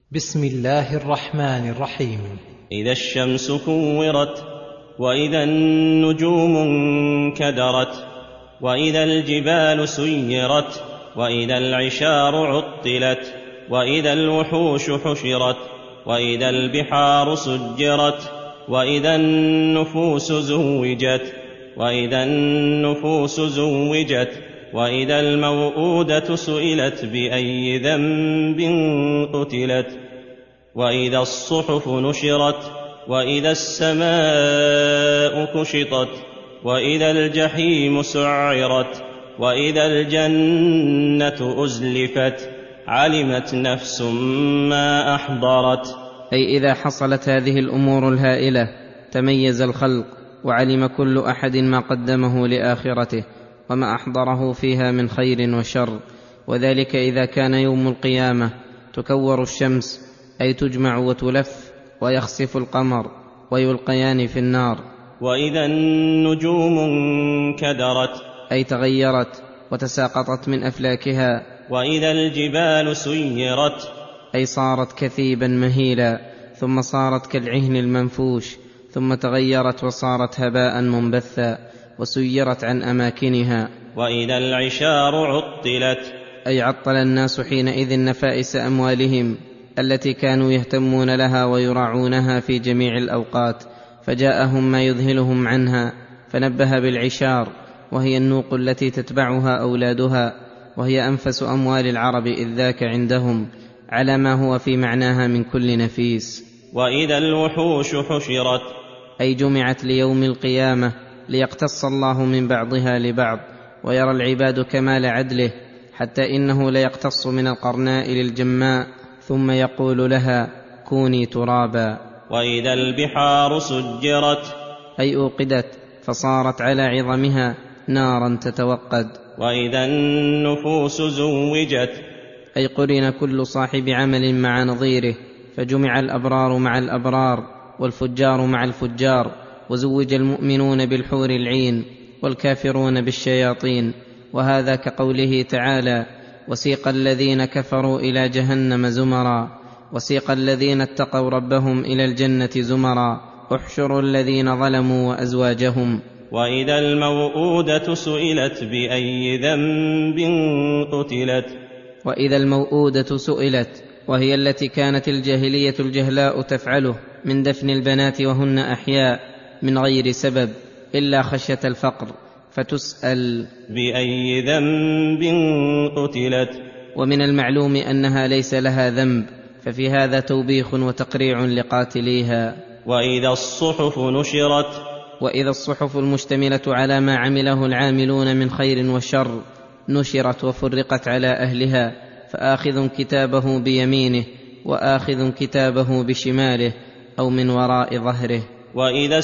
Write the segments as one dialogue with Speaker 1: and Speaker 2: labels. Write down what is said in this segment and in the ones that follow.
Speaker 1: بسم الله الرحمن الرحيم.
Speaker 2: إذا الشمس كورت، وإذا النجوم انكدرت، وإذا الجبال سيرت، وإذا العشار عطلت، وإذا الوحوش حشرت، وإذا البحار سجرت، وإذا النفوس زوجت، وإذا النفوس زوجت، وإذا الموءودة سئلت بأي ذنب قتلت، وإذا الصحف نشرت، وإذا السماء كشطت، وإذا الجحيم سعرت، وإذا الجنة أزلفت، علمت نفس ما أحضرت.
Speaker 3: أي إذا حصلت هذه الأمور الهائلة تميز الخلق، وعلم كل أحد ما قدمه لآخرته وما أحضره فيها من خير وشر. وذلك إذا كان يوم القيامة تكور الشمس، أي تجمع وتلف، ويخسف القمر، ويلقيان في النار.
Speaker 2: وإذا النجوم انكدرت،
Speaker 3: أي تغيرت وتساقطت من أفلاكها.
Speaker 2: وإذا الجبال سيرت،
Speaker 3: أي صارت كثيبا مهيلا، ثم صارت كالعهن المنفوش، ثم تغيرت وصارت هباء منبثا، وسيرت عن أماكنها.
Speaker 2: وإذا العشار عطلت،
Speaker 3: أي عطل الناس حينئذ نفائس أموالهم التي كانوا يهتمون لها ويراعونها في جميع الأوقات، فجاءهم ما يذهلهم عنها، فنبه بالعشار، وهي النوق التي تتبعها أولادها، وهي أنفس أموال العرب إذ ذاك عندهم، على ما هو في معناها من كل نفيس.
Speaker 2: وإذا الوحوش حشرت،
Speaker 3: أي جمعت ليوم القيامة ليقتص الله من بعضها لبعض، ويرى العباد كمال عدله، حتى إنه ليقتص من القرناء للجماء، ثم يقول لها كوني ترابا.
Speaker 2: وإذا البحار سجرت،
Speaker 3: أي أوقدت فصارت على عظمها نارا تتوقد.
Speaker 2: وإذا النفوس زوجت،
Speaker 3: أي قرن كل صاحب عمل مع نظيره، فجمع الأبرار مع الأبرار، والفجار مع الفجار، وزوج المؤمنون بالحور العين، والكافرون بالشياطين. وهذا كقوله تعالى: وسيق الذين كفروا إلى جهنم زمرا، وسيق الذين اتقوا ربهم إلى الجنة زمرا، احشروا الذين ظلموا وأزواجهم.
Speaker 2: وإذا الموءودة سئلت بأي ذنب قتلت.
Speaker 3: وإذا الموءودة سئلت، وهي التي كانت الجاهلية الجهلاء تفعله من دفن البنات وهن أحياء من غير سبب إلا خشية الفقر، فتسأل
Speaker 2: بأي ذنب قتلت.
Speaker 3: ومن المعلوم أنها ليس لها ذنب، ففي هذا توبيخ وتقريع لقاتليها.
Speaker 2: وإذا الصحف نشرت،
Speaker 3: وإذا الصحف المشتملة على ما عمله العاملون من خير وشر نشرت وفرقت على أهلها، فآخذ كتابه بيمينه، وآخذ كتابه بشماله، أو من وراء ظهره.
Speaker 2: وإذا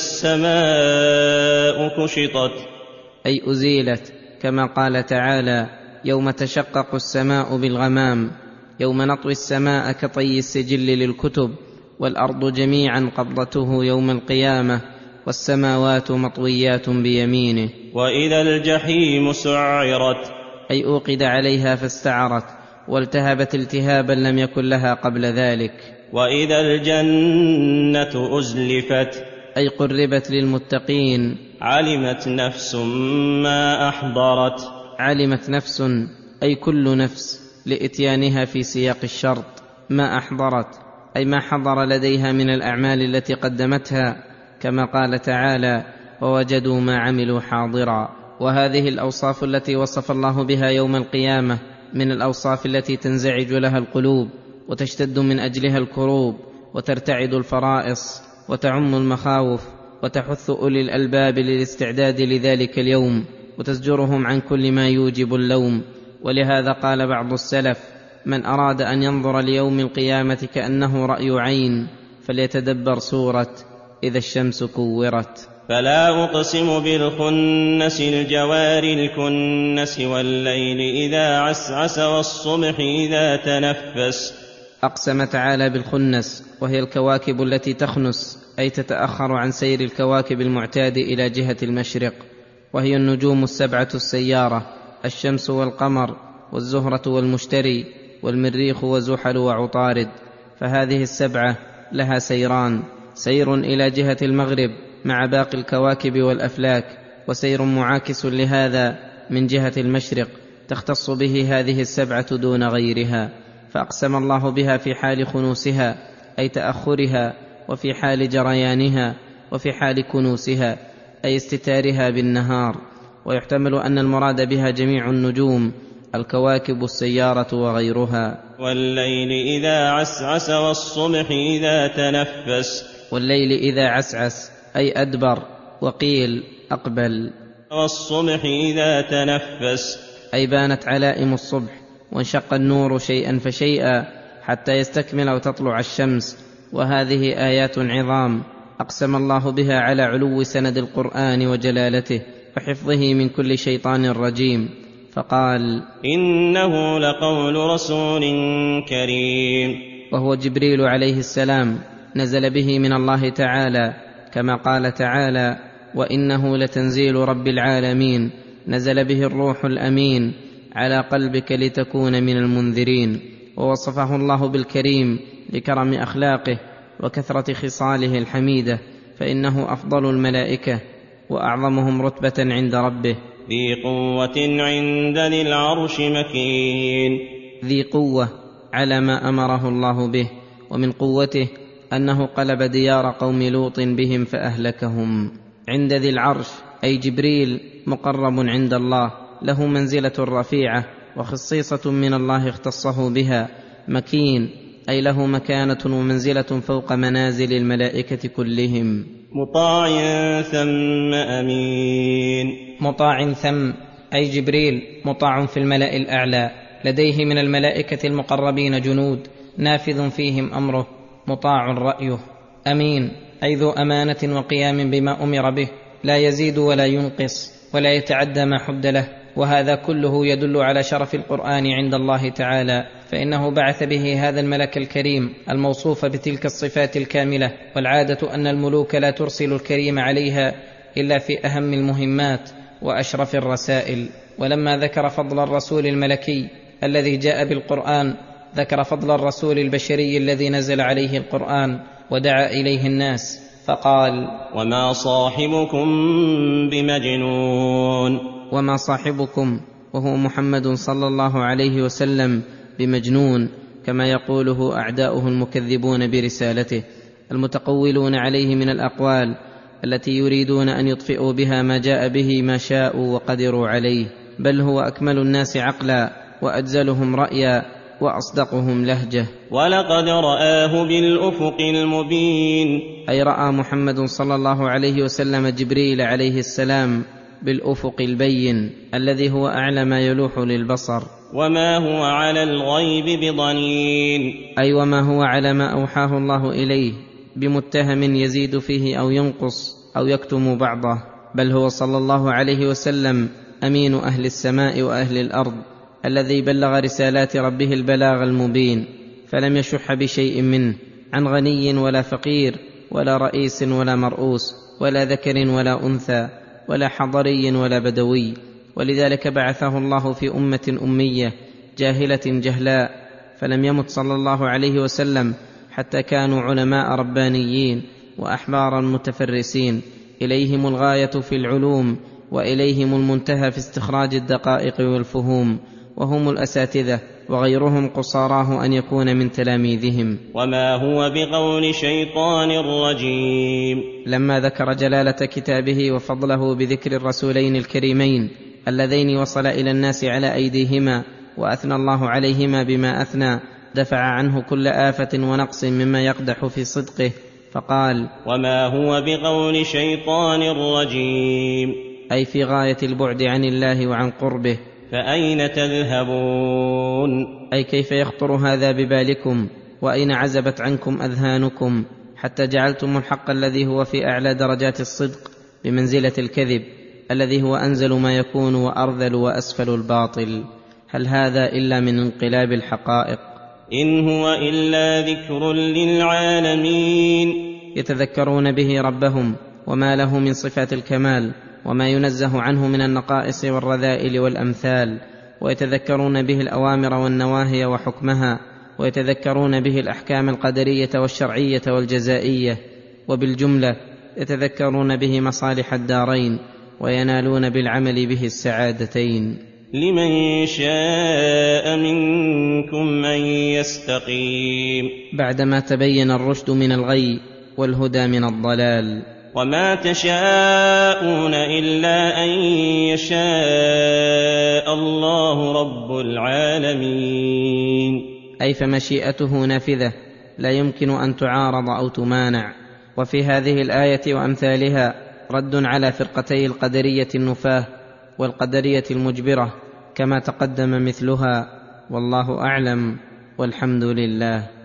Speaker 2: السماء كشطت،
Speaker 3: أي أزيلت، كما قال تعالى: يوم تشقق السماء بالغمام، يوم نطوي السماء كطي السجل للكتب، والأرض جميعا قبضته يوم القيامة، والسماوات مطويات بيمينه.
Speaker 2: وإذا الجحيم سعرت،
Speaker 3: أي أوقد عليها فاستعرت، والتهبت التهابا لم يكن لها قبل ذلك.
Speaker 2: وإذا الجنة أزلفت،
Speaker 3: أي قربت للمتقين.
Speaker 2: علمت نفس ما أحضرت.
Speaker 3: علمت نفس، أي كل نفس، لإتيانها في سياق الشرط، ما أحضرت، أي ما حضر لديها من الأعمال التي قدمتها، كما قال تعالى: ووجدوا ما عملوا حاضرا. وهذه الأوصاف التي وصف الله بها يوم القيامة من الأوصاف التي تنزعج لها القلوب، وتشتد من أجلها الكروب، وترتعد الفرائص، وتعم المخاوف، وتحث أولي الألباب للاستعداد لذلك اليوم، وتزجرهم عن كل ما يوجب اللوم. ولهذا قال بعض السلف: من أراد أن ينظر ليوم القيامة كأنه رأي عين فليتدبر سورة إذا الشمس كورت.
Speaker 2: فلا أقسم بالخنس الجوار الكنس، والليل إذا عسعس، والصبح إذا تنفس.
Speaker 3: أقسم تعالى بالخنس، وهي الكواكب التي تخنس، أي تتأخر عن سير الكواكب المعتاد إلى جهة المشرق، وهي النجوم السبعة السيارة: الشمس والقمر والزهرة والمشتري والمريخ وزحل وعطارد. فهذه السبعة لها سيران: سير إلى جهة المغرب مع باقي الكواكب والأفلاك، وسير معاكس لهذا من جهة المشرق تختص به هذه السبعة دون غيرها. فأقسم الله بها في حال خنوسها أي تأخرها، وفي حال جريانها، وفي حال كنوسها أي استتارها بالنهار. ويحتمل أن المراد بها جميع النجوم، الكواكب، السيارة وغيرها.
Speaker 2: والليل إذا عسعس والصبح إذا تنفس.
Speaker 3: والليل إذا عسعس أي أدبر، وقيل أقبل.
Speaker 2: والصبح إذا تنفس
Speaker 3: أي بانت علائم الصبح، وانشق النور شيئا فشيئا حتى يستكمل وتطلع الشمس. وهذه آيات عظام أقسم الله بها على علو سند القرآن وجلالته وحفظه من كل شيطان رجيم، فقال:
Speaker 2: إنه لقول رسول كريم.
Speaker 3: وهو جبريل عليه السلام، نزل به من الله تعالى، كما قال تعالى: وإنه لتنزيل رب العالمين، نزل به الروح الأمين على قلبك لتكون من المنذرين. ووصفه الله بالكريم لكرم أخلاقه وكثرة خصاله الحميدة، فإنه أفضل الملائكة وأعظمهم رتبة عند ربه.
Speaker 2: ذي قوة عند ذي العرش مكين.
Speaker 3: ذي قوة على ما أمره الله به، ومن قوته أنه قلب ديار قوم لوط بهم فأهلكهم. عند ذي العرش أي جبريل مقرب عند الله، له منزلة رفيعة وخصيصة من الله اختصه بها. مكين أي له مكانة ومنزلة فوق منازل الملائكة كلهم.
Speaker 2: مطاع ثم أمين.
Speaker 3: مطاع ثم أي جبريل مطاع في الملأ الأعلى، لديه من الملائكة المقربين جنود نافذ فيهم أمره، مطاع رأيه. أمين أي ذو أمانة وقيام بما أمر به، لا يزيد ولا ينقص ولا يتعدى ما حد له. وهذا كله يدل على شرف القرآن عند الله تعالى، فإنه بعث به هذا الملك الكريم الموصوف بتلك الصفات الكاملة. والعادة أن الملوك لا ترسل الكريم عليها إلا في أهم المهمات وأشرف الرسائل. ولما ذكر فضل الرسول الملكي الذي جاء بالقرآن، ذكر فضل الرسول البشري الذي نزل عليه القرآن ودعا إليه الناس، فقال:
Speaker 2: وما صاحبكم بمجنون.
Speaker 3: وما صاحبكم، وهو محمد صلى الله عليه وسلم، بمجنون، كما يقوله أعداؤه المكذبون برسالته المتقولون عليه من الأقوال التي يريدون أن يطفئوا بها ما جاء به ما شاءوا وقدروا عليه. بل هو أكمل الناس عقلا، وأجزلهم رأيا، وأصدقهم لهجة.
Speaker 2: ولقد رآه بالأفق المبين.
Speaker 3: أي رأى محمد صلى الله عليه وسلم جبريل عليه السلام بالأفق البين الذي هو أعلى ما يلوح للبصر.
Speaker 2: وما هو على الغيب بضنين.
Speaker 3: أي وما هو على ما أوحاه الله إليه بمتهم يزيد فيه أو ينقص أو يكتم بعضه، بل هو صلى الله عليه وسلم أمين أهل السماء وأهل الأرض، الذي بلغ رسالات ربه البلاغ المبين، فلم يشح بشيء منه، عن غني ولا فقير ولا رئيس ولا مرؤوس ولا ذكر ولا أنثى ولا حضري ولا بدوي. ولذلك بعثه الله في أمة أمية جاهلة جهلاء، فلم يمت صلى الله عليه وسلم حتى كانوا علماء ربانيين وأحبارا متفرسين، إليهم الغاية في العلوم وإليهم المنتهى في استخراج الدقائق والفهوم، وهم الأساتذة، وغيرهم قصاراه أن يكون من تلاميذهم.
Speaker 2: وما هو بقول شيطان رجيم.
Speaker 3: لما ذكر جلالة كتابه وفضله بذكر الرسولين الكريمين اللذين وصل إلى الناس على أيديهما وأثنى الله عليهما بما أثنى، دفع عنه كل آفة ونقص مما يقدح في صدقه، فقال:
Speaker 2: وما هو بقول شيطان رجيم.
Speaker 3: أي في غاية البعد عن الله وعن قربه.
Speaker 2: فأين تذهبون.
Speaker 3: أي كيف يخطر هذا ببالكم، وأين عزبت عنكم أذهانكم، حتى جعلتم الحق الذي هو في أعلى درجات الصدق بمنزلة الكذب الذي هو أنزل ما يكون وأرذل وأسفل الباطل. هل هذا إلا من انقلاب الحقائق؟
Speaker 2: إن هو إلا ذكر للعالمين.
Speaker 3: يتذكرون به ربهم وما له من صفات الكمال وما ينزه عنه من النقائص والرذائل والأمثال، ويتذكرون به الأوامر والنواهي وحكمها، ويتذكرون به الأحكام القدرية والشرعية والجزائية، وبالجملة يتذكرون به مصالح الدارين وينالون بالعمل به السعادتين.
Speaker 2: لمن شاء منكم أن يستقيم.
Speaker 3: بعدما تبين الرشد من الغي والهدى من الضلال.
Speaker 2: وما تشاءون إلا أن يشاء الله رب العالمين.
Speaker 3: أي فمشيئته نافذة لا يمكن أن تعارض أو تمانع. وفي هذه الآية وأمثالها رد على فرقتي القدرية النفاة والقدرية المجبرة كما تقدم مثلها، والله أعلم، والحمد لله.